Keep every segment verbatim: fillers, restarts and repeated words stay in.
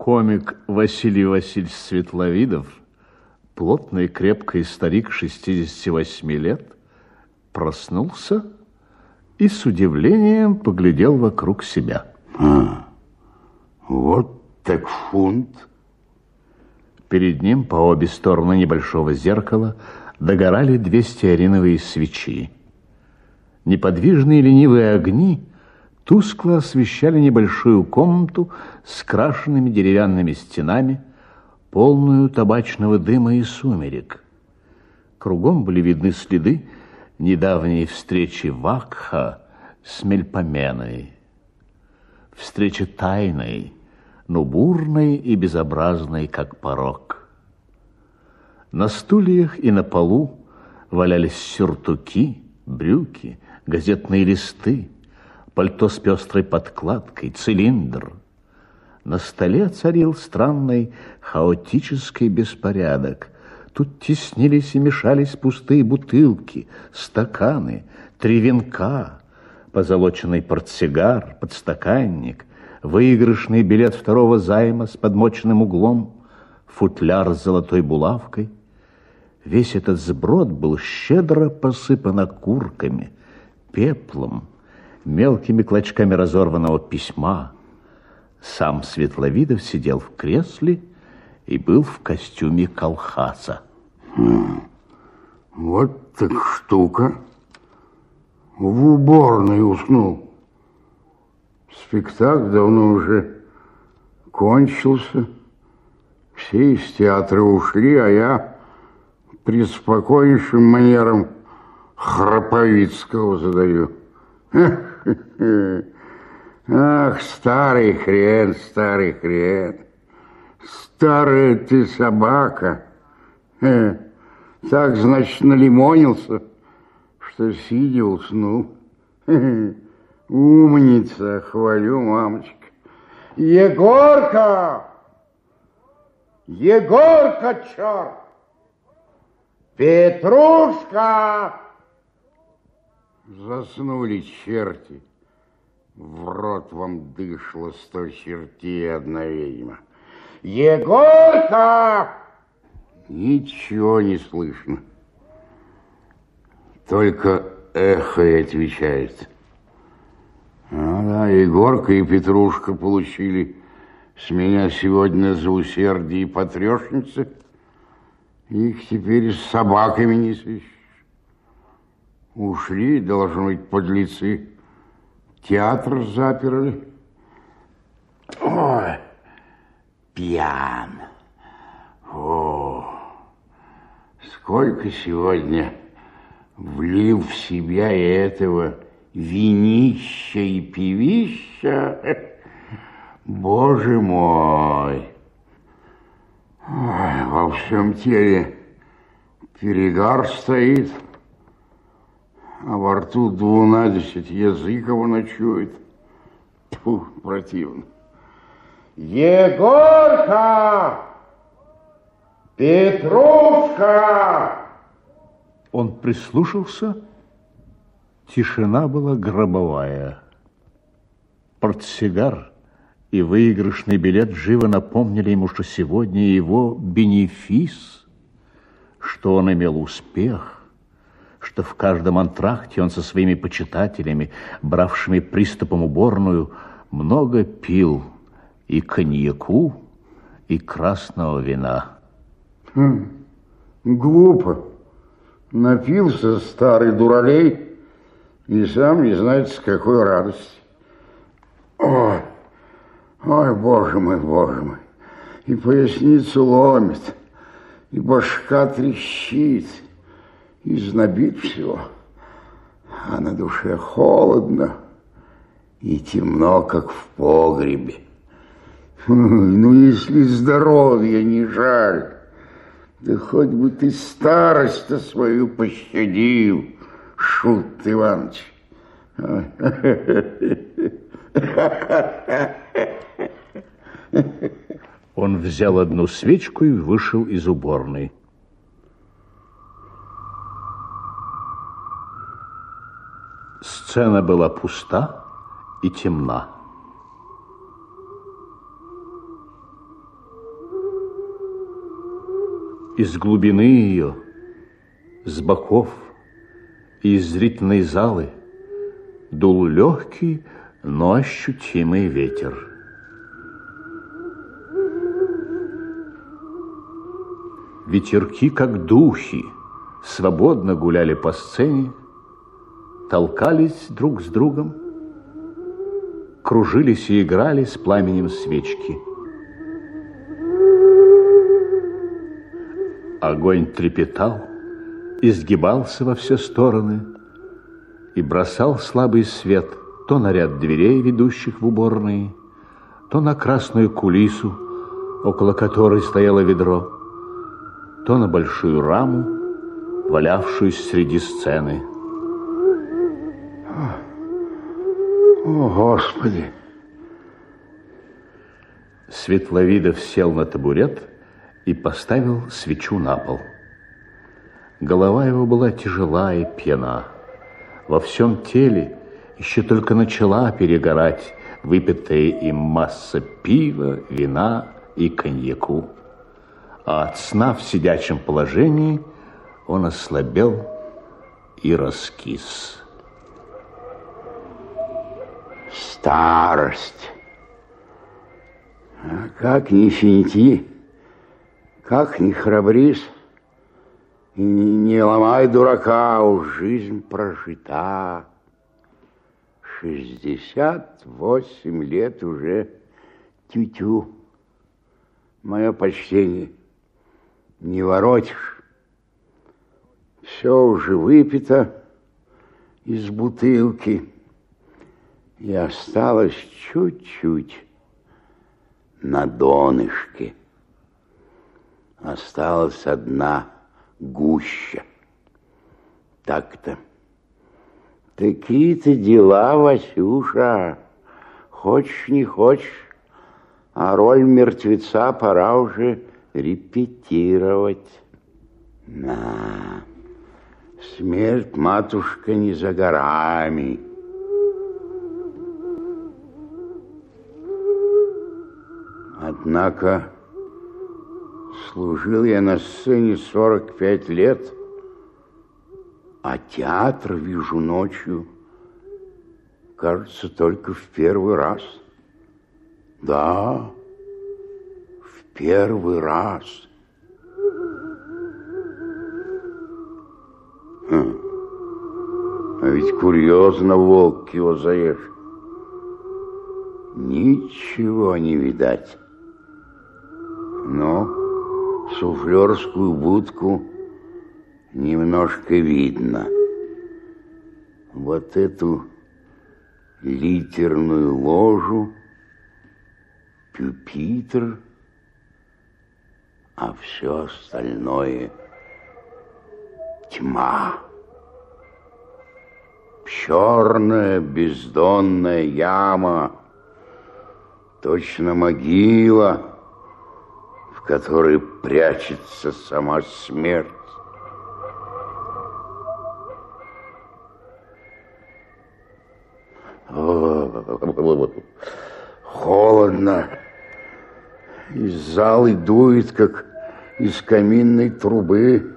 Комик Василий Васильевич Светловидов, плотный крепкий старик шестидесяти восьми лет, проснулся и с удивлением поглядел вокруг себя. А, вот так фунт. Перед ним по обе стороны небольшого зеркала догорали две стеариновые свечи. Неподвижные ленивые огни тускло освещали небольшую комнату с крашенными деревянными стенами, полную табачного дыма и сумерек. Кругом были видны следы недавней встречи Вакха с Мельпоменой. Встреча тайной, но бурной и безобразной, как порок. На стульях и на полу валялись сюртуки, брюки, газетные листы, пальто с пестрой подкладкой, цилиндр. На столе царил странный хаотический беспорядок. Тут теснились и мешались пустые бутылки, стаканы, три венка, позолоченный портсигар, подстаканник, выигрышный билет второго займа с подмоченным углом, футляр с золотой булавкой. Весь этот сброд был щедро посыпан окурками, пеплом, мелкими клочками разорванного письма. Сам Светловидов сидел в кресле и был в костюме колхаза. Вот так штука. В уборной уснул. Спектакль давно уже кончился. Все из театра ушли, а я преспокойнейшим манером Храповицкого задаю. Ах, старый хрен, старый хрен. Старая ты собака. Так, значит, налимонился, что сидя уснул. Умница, хвалю, мамочка. Егорка! Егорка, черт! Петрушка! Заснули черти. В рот вам дышло сто чертей одна ведьма. Егорка! Ничего не слышно. Только эхо и отвечает. А, да, Егорка и Петрушка получили с меня сегодня за усердие и потрешницы. Их теперь с собаками не сыщешь. Ушли, должно быть, подлецы. Театр заперли. Ой, пьян. О, сколько сегодня влил в себя и этого винища и пивища. Боже мой. Ой, во всем теле перегар стоит, а во рту двунадесять языков ночует. Тьфу, противно. Егорка! Петрушка! Он прислушался. Тишина была гробовая. Портсигар и выигрышный билет живо напомнили ему, что сегодня его бенефис, что он имел успех, что в каждом антракте он со своими почитателями, бравшими приступом уборную, много пил и коньяку, и красного вина. Хм, глупо. Напился старый дуралей и сам не знает, с какой радости. Ой, ой, боже мой, боже мой. И поясницу ломит, и башка трещит, и знобит всего. А на душе холодно и темно, как в погребе. Ну, если здоровья не жаль, да хоть бы ты старость-то свою пощадил, Шут Иванович. Он взял одну свечку и вышел из уборной. Сцена была пуста и темна. Из глубины ее, с боков и из зрительной залы дул легкий, но ощутимый ветер. Ветерки, как духи, свободно гуляли по сцене, толкались друг с другом, кружились и играли с пламенем свечки. Огонь трепетал, изгибался во все стороны и бросал слабый свет то на ряд дверей, ведущих в уборные, то на красную кулису, около которой стояло ведро, то на большую раму, валявшуюся среди сцены. О, Господи! Светловидов сел на табурет и поставил свечу на пол. Голова его была тяжела и пьяна. Во всем теле еще только начала перегорать выпитая им масса пива, вина и коньяку. А от сна в сидячем положении он ослабел и раскис. Старость. А как ни финти, как ни храбрись, и не ломай дурака, уж жизнь прожита. Шестьдесят восемь лет уже тю-тю. Мое почтение. Не воротишь. Все уже выпито из бутылки. И осталось чуть-чуть на донышке. Осталась одна гуща. Так-то. Такие-то дела, Васюша. Хочешь, не хочешь, а роль мертвеца пора уже репетировать. На, смерть, матушка, не за горами. Однако служил я на сцене сорок пять лет, а театр вижу ночью, кажется, только в первый раз. Да, в первый раз. Хм. А ведь курьезно волк его заешь. Ничего не видать. Но суфлерскую будку немножко видно. Вот эту литерную ложу, пюпитр, а все остальное тьма. Черная бездонная яма, точно могила, в которой прячется сама смерть. Холодно. Из залы дует, как из каминной трубы.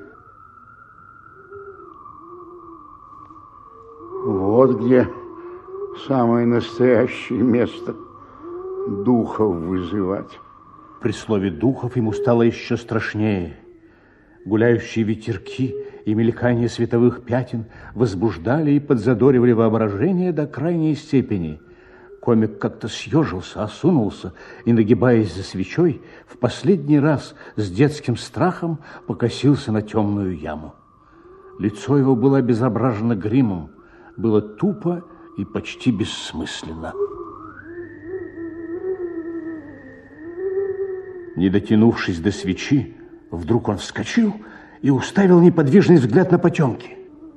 Вот где самое настоящее место духов вызывать. При слове духов ему стало еще страшнее. Гуляющие ветерки и мелькание световых пятен возбуждали и подзадоривали воображение до крайней степени. Комик как-то съежился, осунулся и, нагибаясь за свечой, в последний раз с детским страхом покосился на темную яму. Лицо его было обезображено гримом, было тупо и почти бессмысленно. Не дотянувшись до свечи, вдруг он вскочил и уставил неподвижный взгляд на потемки.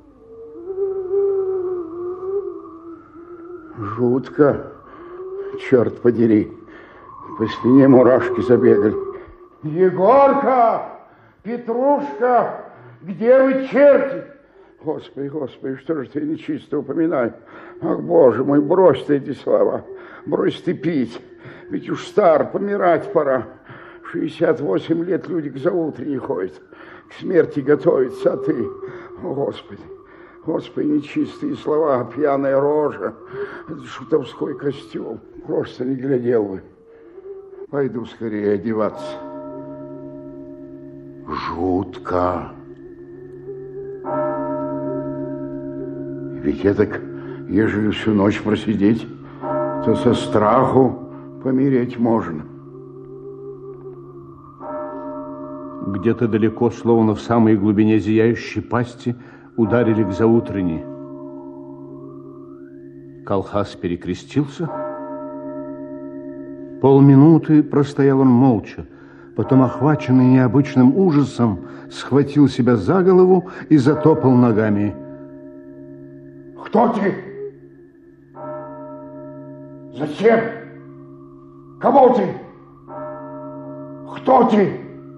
Жутко, черт подери. По спине мурашки забегали. Егорка! Петрушка! Где вы, черти? Господи, Господи, что же ты нечисто упоминай? Ах, Боже мой, брось ты эти слова. Брось ты пить. Ведь уж стар, помирать пора. шестьдесят восемь лет люди к заутрене ходят, к смерти готовятся, а ты, о, Господи, Господи, нечистые слова, пьяная рожа, шутовской костюм, просто не глядел бы. Пойду скорее одеваться. Жутко. Ведь это, ежели всю ночь просидеть, то со страху помереть можно. Где-то далеко, словно в самой глубине зияющей пасти, ударили к заутренне. Колхаз перекрестился. Полминуты простоял он молча, потом, охваченный необычным ужасом, схватил себя за голову и затопал ногами. Кто ты? Зачем? Кого ты? Кто ты?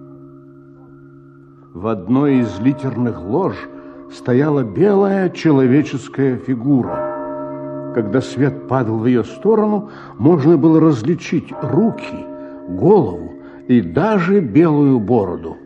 В одной из литерных лож стояла белая человеческая фигура. Когда свет падал в ее сторону, можно было различить руки, голову и даже белую бороду.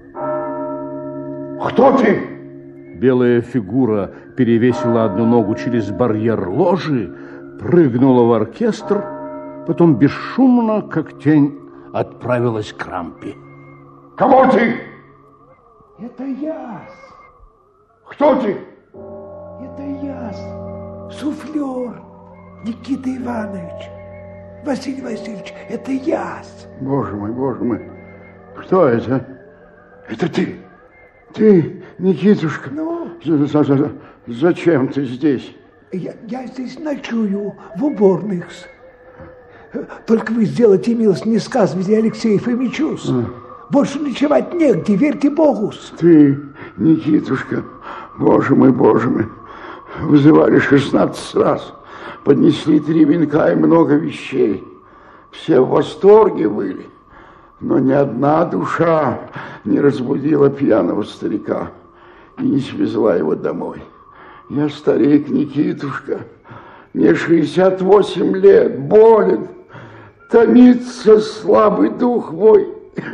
Кто ты? Белая фигура перевесила одну ногу через барьер ложи, прыгнула в оркестр, потом бесшумно, как тень, отправилась к рампе. Кого ты? Это я. Кто ты? Это я, суфлер Никита Иванович. Василий Васильевич, это я. Боже мой, боже мой. Кто это? Это ты? Ты, Никитушка? Ну? За, за, за, зачем ты здесь? Я, я здесь ночую, в уборных. Только вы сделайте милость, не сказывайте Алексею Фомичу. А. Больше ночевать негде, верьте Богу. Ты, Никитушка, боже мой, боже мой, вызывали шестнадцать раз, поднесли три венка и много вещей. Все в восторге были, но ни одна душа не разбудила пьяного старика и не свезла его домой. Я старик, Никитушка, мне шестьдесят восемь лет, болен, томится слабый дух мой.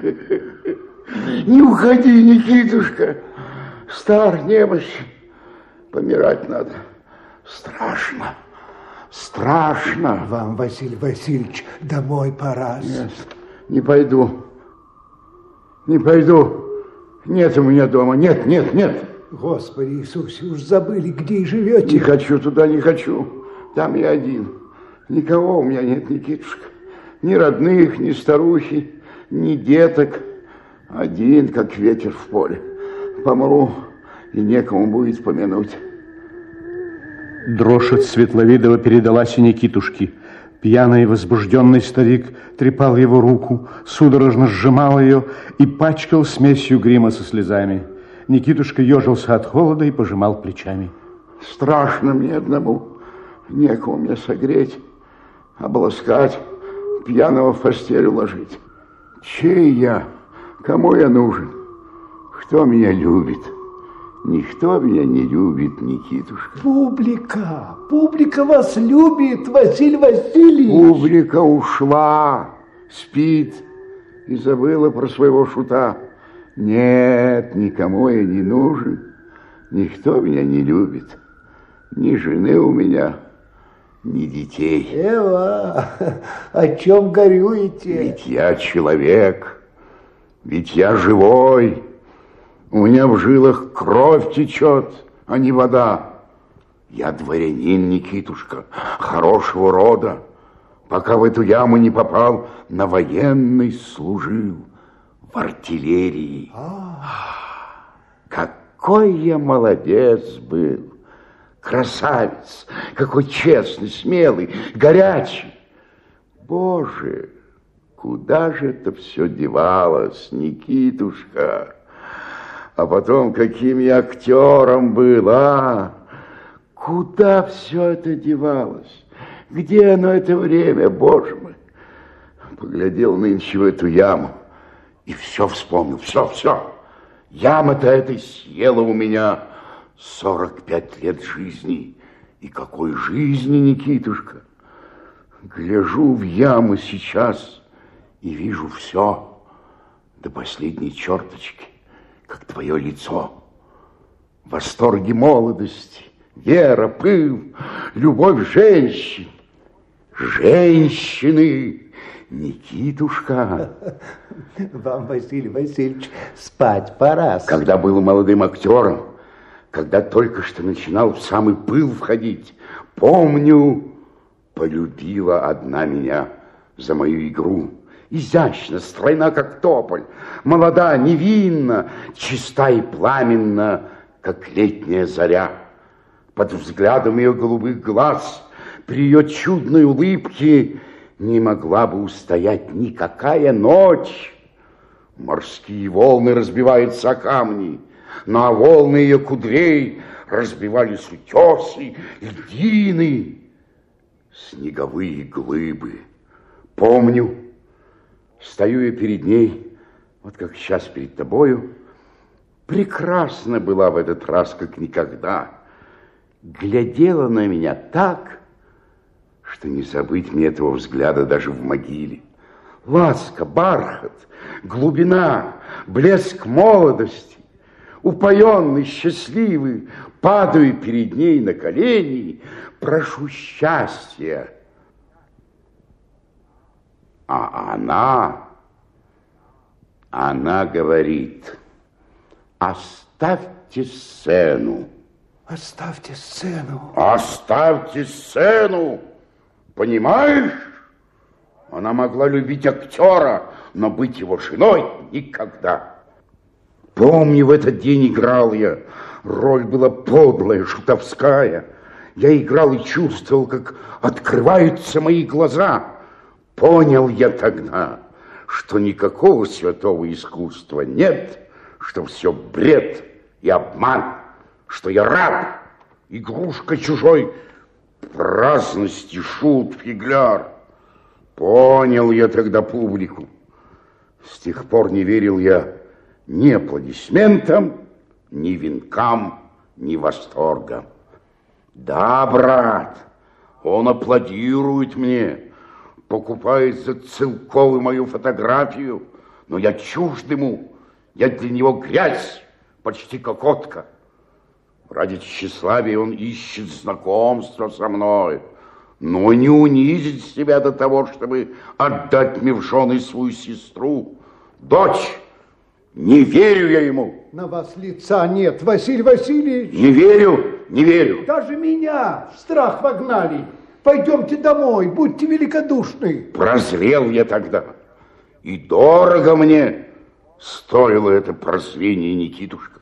Не уходи, Никитушка, стар, немощен, помирать надо. Страшно, страшно. Вам, Василий Васильевич, домой пора. Нет, не пойду, не пойду. Нет у меня дома, нет, нет, нет. Господи Иисусе, уж забыли, где и живете. Не хочу туда, не хочу. Там я один. Никого у меня нет, Никитушка. Ни родных, ни старухи, ни деток. Один, как ветер в поле. Помру, и некому будет помянуть. Дрожь от Светловидова передалась и Никитушке. Пьяный и возбужденный старик трепал его руку, судорожно сжимал ее и пачкал смесью грима со слезами. Никитушка ежился от холода и пожимал плечами. Страшно мне одному. Некому мне согреть, обласкать, пьяного в постель уложить. Чей я? Кому я нужен? Кто меня любит? Никто меня не любит, Никитушка. Публика, публика вас любит, Василий Васильевич. Публика ушла, спит и забыла про своего шута. Нет, никому я не нужен, никто меня не любит. Ни жены у меня, ни детей. Эва, о чем горюете? Ведь я человек, ведь я живой. У меня в жилах кровь течет, а не вода. Я дворянин, Никитушка, хорошего рода. Пока в эту яму не попал, на военной служил, в артиллерии. А. Какой я молодец был, красавец, какой честный, смелый, горячий. Боже, куда же это все девалось, Никитушка? А потом, каким я актером был, а? Куда все это девалось? Где оно это время, Боже мой? Поглядел нынче в эту яму и все вспомнил, все, все. Яма-то эта съела у меня сорок пять лет жизни. И какой жизни, Никитушка? Гляжу в яму сейчас и вижу все. до последней черточки, как твое лицо. Восторги молодости, вера, пыл, любовь женщин. Женщины, Никитушка. Вам, Василий Васильевич, спать пора. Когда был молодым актером, когда только что начинал в самый пыл входить, помню, полюбила одна меня за мою игру. Изящно, стройна, как тополь, молода, невинна, чиста и пламенна, как летняя заря. Под взглядом ее голубых глаз, при ее чудной улыбке, не могла бы устоять никакая ночь. Морские волны разбиваются о камни, но о волны ее кудрей разбивались утесы, льдины, снеговые глыбы. Помню, стою я перед ней, вот как сейчас перед тобою, прекрасна была в этот раз, как никогда. Глядела на меня так, что не забыть мне этого взгляда даже в могиле. Ласка, бархат, глубина, блеск молодости. Упоенный, счастливый, падаю перед ней на колени, прошу счастья. А она, она говорит: оставьте сцену. Оставьте сцену. Оставьте сцену. Понимаешь? Она могла любить актера, но быть его женой никогда. Помню, в этот день играл я. Роль была подлая, шутовская. Я играл и чувствовал, как открываются мои глаза. Понял я тогда, что никакого святого искусства нет, что все бред и обман, что я раб, игрушка чужой праздности, шут, фигляр. Понял я тогда публику. С тех пор не верил я ни аплодисментам, ни венкам, ни восторгам. Да, брат, он аплодирует мне, покупает за целковую мою фотографию, но я чужд ему, я для него грязь, почти кокотка. Ради тщеславия он ищет знакомства со мной, но не унизить себя до того, чтобы отдать мне в жены свою сестру, дочь. Не верю я ему. На вас лица нет, Василий Васильевич. Не верю, не верю. Даже меня в страх вогнали. Пойдемте домой, будьте великодушны. Прозрел я тогда. И дорого мне стоило это прозрение, Никитушка.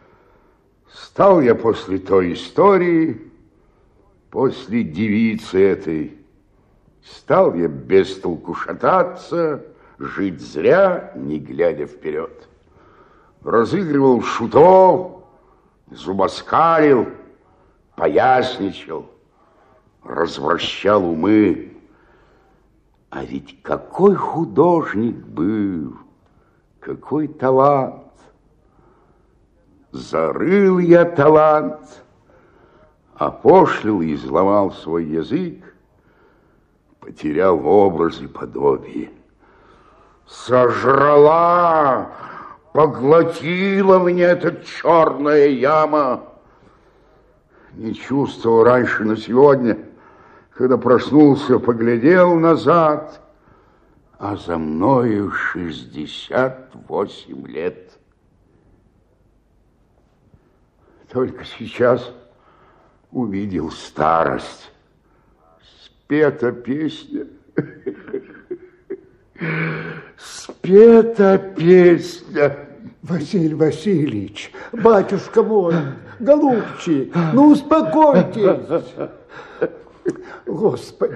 Стал я после той истории, после девицы этой, стал я без толку шататься, жить зря, не глядя вперед. Разыгрывал шутов, зубоскалил, поясничал, развращал умы. А ведь какой художник был, какой талант! Зарыл я талант, опошлил и изломал свой язык, потерял образ и подобие. Сожрала, поглотила меня эта черная яма. Не чувствовал раньше, но сегодня, когда проснулся, поглядел назад, а за мною шестьдесят восемь лет. Только сейчас увидел старость. Спета песня. Спета песня. Василий Васильевич, батюшка мой, голубчик, ну успокойтесь. Господи.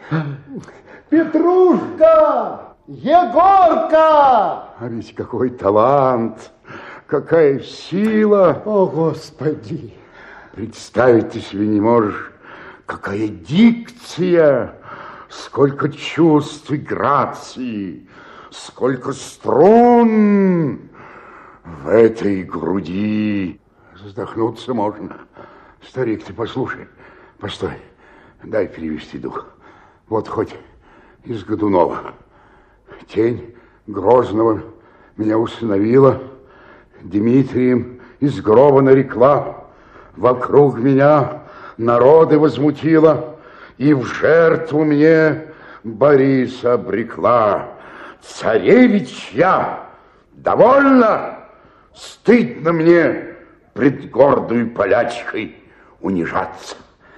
Петрушка! Егорка! А ведь какой талант, какая сила. О, Господи. Представить ты себе не можешь, какая дикция, сколько чувств и грации, сколько струн в этой груди. Вздохнуться можно. Старик, ты послушай, постой, дай перевести дух. Вот хоть из Годунова. Тень Грозного меня усыновила, Дмитрием из гроба нарекла, вокруг меня народы возмутила, и в жертву мне Бориса обрекла. Царевич я, довольно, стыдно мне пред гордою полячкой унижаться.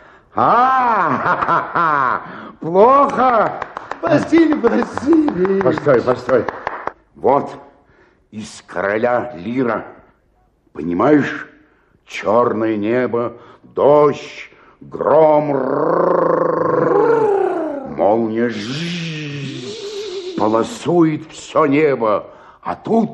А, плохо. Василий Васильевич. Постой, постой. Вот из короля лира, понимаешь, черное небо, дождь, гром, молния полосует все небо, а тут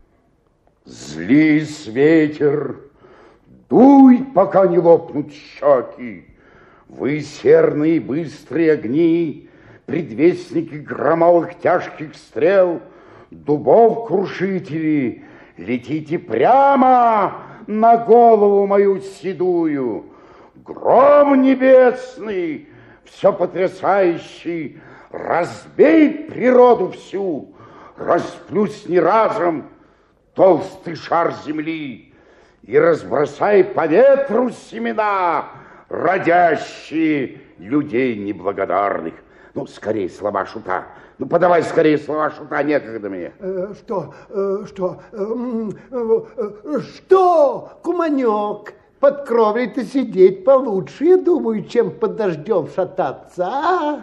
злись ветер, дуй, пока не лопнут щеки. Вы серные быстрые огни, предвестники громовых тяжких стрел, дубов крушители, летите прямо на голову мою седую. Гром небесный, все потрясающий, разбей природу всю, расплюсни разом толстый шар земли и разбросай по ветру семена, родящие людей неблагодарных. Ну, скорее слова шута. Ну, подавай скорее слова шута, некогда мне. Э, что, э, что, э, э, что, куманек, под кровлей-то сидеть получше, я думаю, чем под дождем шататься, а?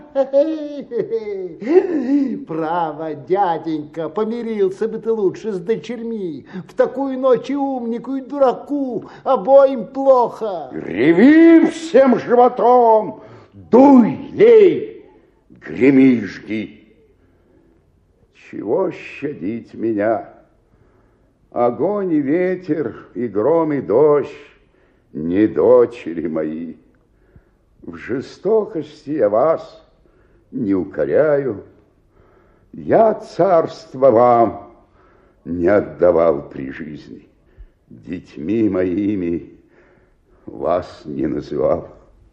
Право, дяденька, помирился бы ты лучше с дочерьми. В такую ночь и умнику, и дураку обоим плохо. Реви всем животом, дуй, лей, греми, жги. Чего щадить меня? Огонь и ветер, и гром, и дождь, не дочери мои. В жестокости я вас не укоряю. Я царство вам не отдавал при жизни. Детьми моими вас не называл.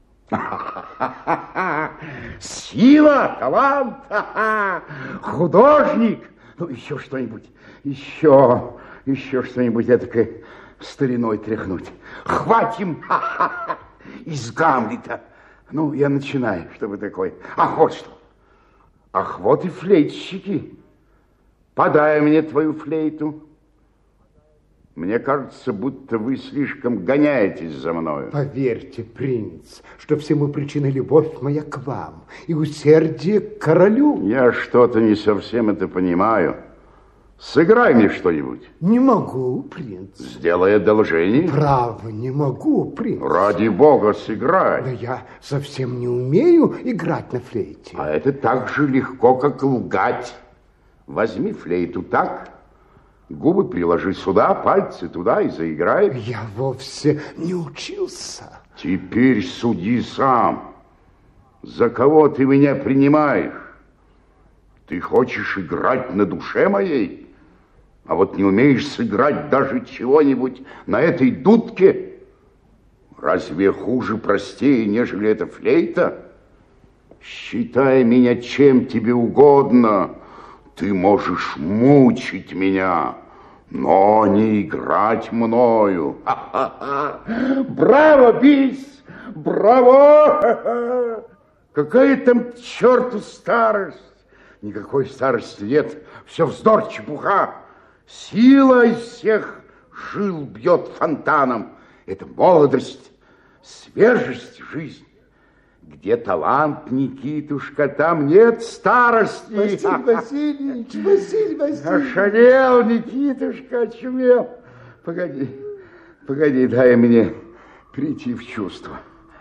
Сила, талант, художник. Ну, еще что-нибудь, еще, еще что-нибудь этакое стариной тряхнуть. Хватим из Гамлета. Ну, я начинаю, чтобы такое. Ах, вот что. Ах, вот и флейтщики. Подай мне твою флейту. Мне кажется, будто вы слишком гоняетесь за мною. Поверьте, принц, что всему причиной любовь моя к вам и усердие к королю. Я что-то не совсем это понимаю. Сыграй мне что-нибудь. Не могу, принц. Сделай одолжение. Право, не могу, принц. Ради бога, сыграй. Да я совсем не умею играть на флейте. А это так же легко, как лгать. Возьми флейту так, губы приложи сюда, пальцы туда и заиграй. Я вовсе не учился. Теперь суди сам. За кого ты меня принимаешь? Ты хочешь играть на душе моей? А вот не умеешь сыграть даже чего-нибудь на этой дудке? Разве хуже, простее, нежели эта флейта? Считай меня чем тебе угодно. Ты можешь мучить меня, но не играть мною. Браво, бис! Браво! Какая там к черту старость? Никакой старости нет. Все вздор, чепуха. Сила из всех жил бьет фонтаном. Это молодость, свежесть жизни. Где талант, Никитушка, там нет старости. Василий Васильевич, Василий Васильевич. Ошалел, Никитушка, очумел. Погоди, погоди, дай мне прийти в чувство.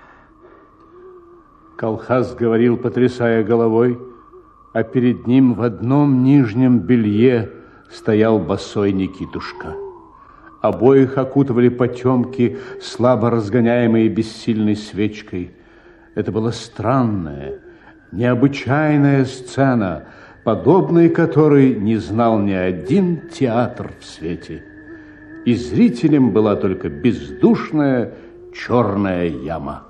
Колхаз говорил, потрясая головой, а перед ним в одном нижнем белье стоял босой Никитушка. Обоих окутывали потемки, слабо разгоняемые бессильной свечкой. Это была странная, необычайная сцена, подобной которой не знал ни один театр в свете. И зрителем была только бездушная черная яма.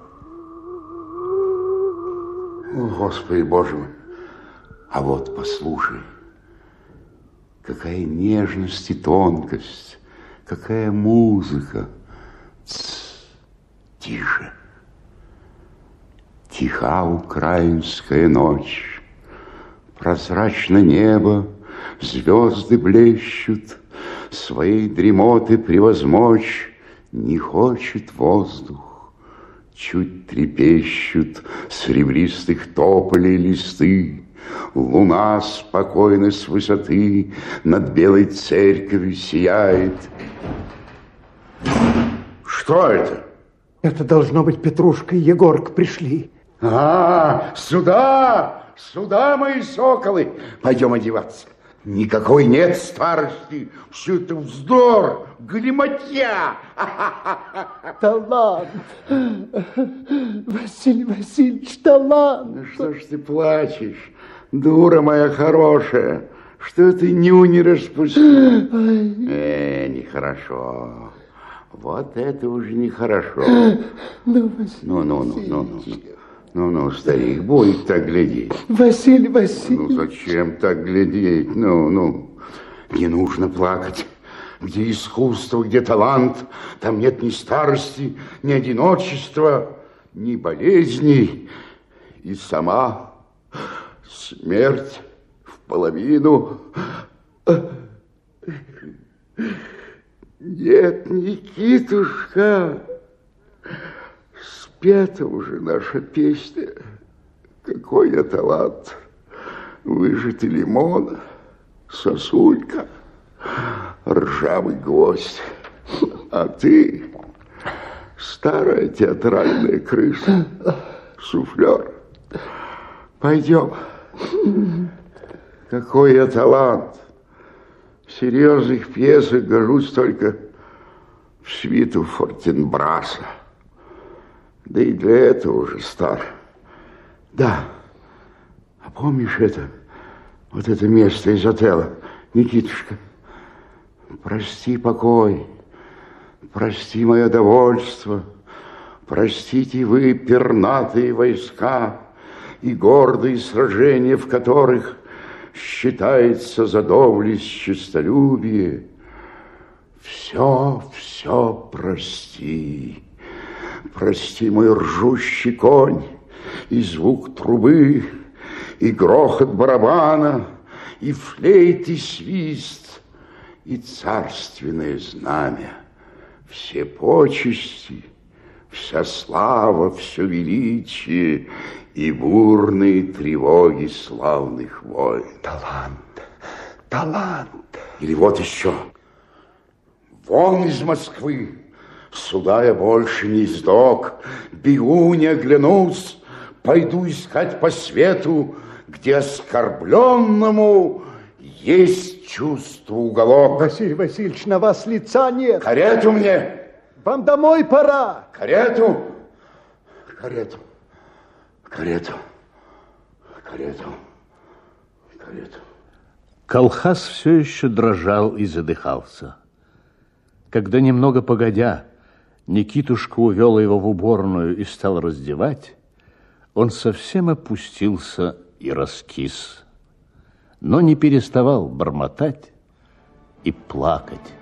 О, Господи Боже мой! А вот послушай, Какая нежность и тонкость, какая музыка. Тс, тише. Тиха украинская ночь, прозрачно небо, звезды блещут, своей дремоты превозмочь не хочет воздух. Чуть трепещут серебристых тополей листы, луна спокойно с высоты над белой церковью сияет. Что это? Это должно быть Петрушка и Егорка пришли. А, сюда, сюда, мои соколы. Пойдем одеваться. Никакой нет старости. Все это вздор, галиматья. Талант. Василий Васильевич, талант. Ну что ж ты плачешь, дура моя хорошая? Что ты нюни распустил? Э, нехорошо. Вот это уже нехорошо. Ну, Василий Ну, ну, ну, ну, ну. Ну, ну, старик, будет так глядеть. Василий Васильевич. Ну, зачем так глядеть? Ну, ну, не нужно плакать. Где искусство, где талант, там нет ни старости, ни одиночества, ни болезней. И сама смерть в половину. Нет, Никитушка, спета уже наша песня. Какой я талант. Выжатый лимон, сосулька, ржавый гвоздь. А ты старая театральная крыса, суфлер. Пойдем. Какой я талант. В серьезных пьесах гожусь только в свиту Фортенбраса. Да и для этого уже стар. Да. А помнишь это? Вот это место из отеля, Никитушка? Прости покой, прости мое довольство, простите вы пернатые войска и гордые сражения, в которых считается за доблесть честолюбие. Все, все прости. Прости мой ржущий конь, и звук трубы, и грохот барабана, и флейт, и свист, и царственное знамя. Все почести, вся слава, все величие и бурные тревоги славных войн. Талант, талант. Или вот еще. Вон из Москвы. Сюда я больше не издок, бегу, не оглянусь, пойду искать по свету, где оскорбленному есть чувство уголок. Василий Васильевич, на вас лица нет. Карету мне! Вам домой пора. Карету! Карету! Карету! Карету! Карету! Колхаз все еще дрожал и задыхался. Когда немного погодя Никитушка увел его в уборную и стал раздевать, он совсем опустился и раскис, но не переставал бормотать и плакать.